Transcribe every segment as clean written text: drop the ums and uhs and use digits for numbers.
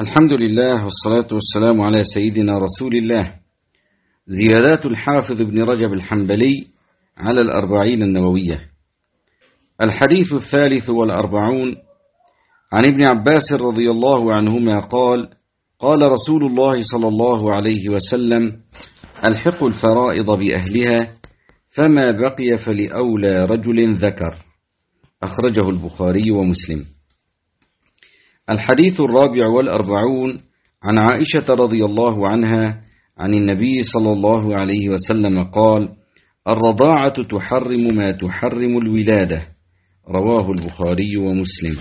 الحمد لله والصلاة والسلام على سيدنا رسول الله. زيادات الحافظ ابن رجب الحنبلي على الأربعين النووية. الحديث 43 عن ابن عباس رضي الله عنهما قال: قال رسول الله صلى الله عليه وسلم: ألحقوا الفرائض بأهلها، فما بقي فلأولى رجل ذكر. أخرجه البخاري ومسلم. الحديث 44 عن عائشة رضي الله عنها عن النبي صلى الله عليه وسلم قال: الرضاعة تحرم ما تحرم الولادة. رواه البخاري ومسلم.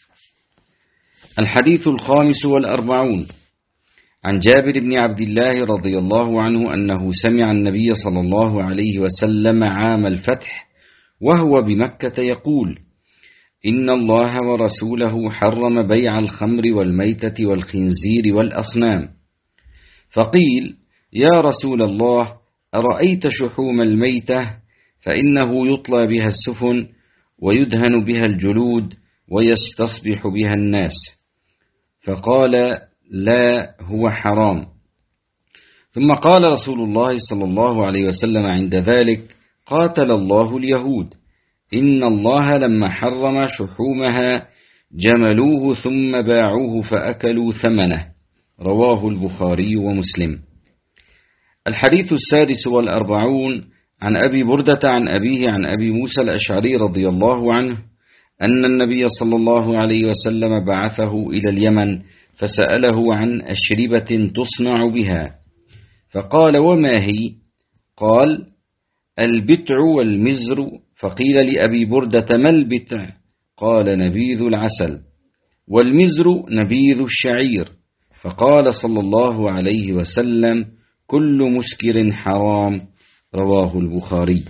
الحديث 45 عن جابر بن عبد الله رضي الله عنه أنه سمع النبي صلى الله عليه وسلم عام الفتح وهو بمكة يقول: إن الله ورسوله حرم بيع الخمر والميتة والخنزير والأصنام. فقيل: يا رسول الله، أرأيت شحوم الميتة؟ فإنه يطلى بها السفن ويدهن بها الجلود ويستصبح بها الناس. فقال: لا، هو حرام. ثم قال رسول الله صلى الله عليه وسلم عند ذلك: قاتل الله اليهود، إن الله لما حرم شحومها جملوه ثم باعوه فأكلوا ثمنه. رواه البخاري ومسلم. الحديث 46 عن أبي بردة عن أبيه عن أبي موسى الأشعري رضي الله عنه أن النبي صلى الله عليه وسلم بعثه إلى اليمن فسأله عن أشربة تصنع بها، فقال: وما هي؟ قال: البتع والمزر. فقيل لأبي بردة: ما البتع؟ قال: نبيذ العسل. والمزر نبيذ الشعير. فقال صلى الله عليه وسلم: كل مسكر حرام. رواه البخاري.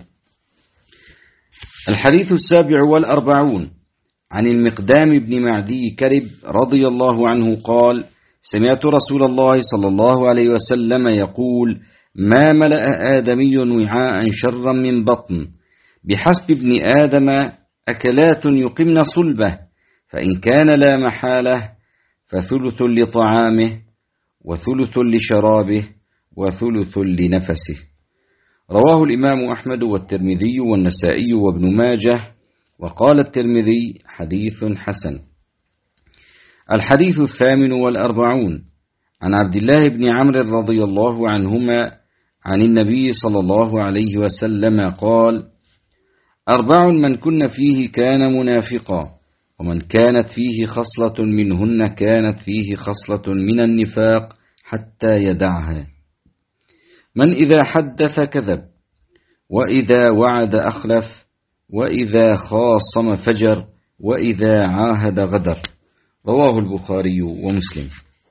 الحديث 47 عن المقدام بن معدي كرب رضي الله عنه قال: سمعت رسول الله صلى الله عليه وسلم يقول: ما ملأ آدمي وعاء شرا من بطن، بحسب ابن آدم أكلات يقمن صلبه، فإن كان لا محالة فثلث لطعامه وثلث لشرابه وثلث لنفسه. رواه الإمام أحمد والترمذي والنسائي وابن ماجه، وقال الترمذي: حديث حسن. الحديث 48 عن عبد الله بن عمرو رضي الله عنهما عن النبي صلى الله عليه وسلم قال: 4 من كن فيه كان منافقا، ومن كانت فيه خصلة منهن كانت فيه خصلة من النفاق حتى يدعها: من إذا حدث كذب، وإذا وعد أخلف، وإذا خاصم فجر، وإذا عاهد غدر. رواه البخاري ومسلم.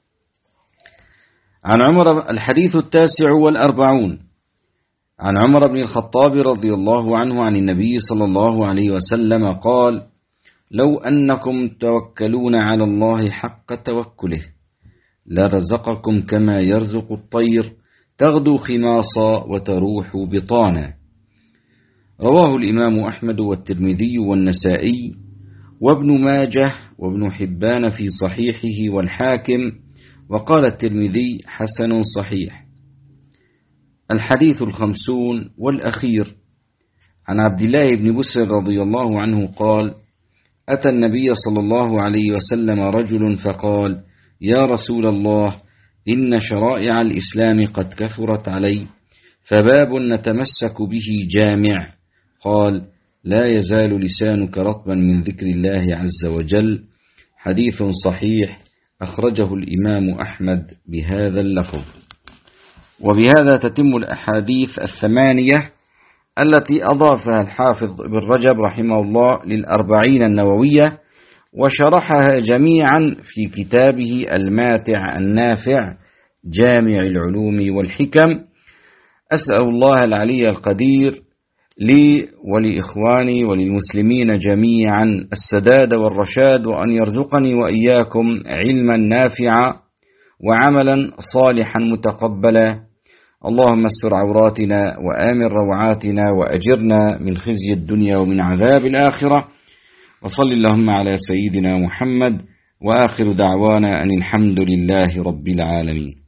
عن عمر. الحديث 49 عن عمر بن الخطاب رضي الله عنه عن النبي صلى الله عليه وسلم قال: لو أنكم توكلون على الله حق توكله لرزقكم كما يرزق الطير تغدو خماصا وتروح بطانا. رواه الإمام أحمد والترمذي والنسائي وابن ماجه وابن حبان في صحيحه والحاكم، وقال الترمذي: حسن صحيح. الحديث 50 والأخير عن عبد الله بن بسر رضي الله عنه قال: أتى النبي صلى الله عليه وسلم رجل فقال: يا رسول الله، إن شرائع الإسلام قد كثرت علي، فباب نتمسك به جامع. قال: لا يزال لسانك رطبا من ذكر الله عز وجل. حديث صحيح. أخرجه الإمام أحمد بهذا اللفظ. وبهذا تتم الأحاديث 8 التي أضافها الحافظ ابن رجب رحمه الله للأربعين النووية، وشرحها جميعا في كتابه الماتع النافع جامع العلوم والحكم. أسأل الله العلي القدير لي ولإخواني وللمسلمين جميعا السداد والرشاد، وأن يرزقني وإياكم علما نافعا وعملا صالحا متقبلا. اللهم استر عوراتنا وآمن روعاتنا وأجرنا من خزي الدنيا ومن عذاب الآخرة. وصل اللهم على سيدنا محمد وآخر دعوانا أن الحمد لله رب العالمين.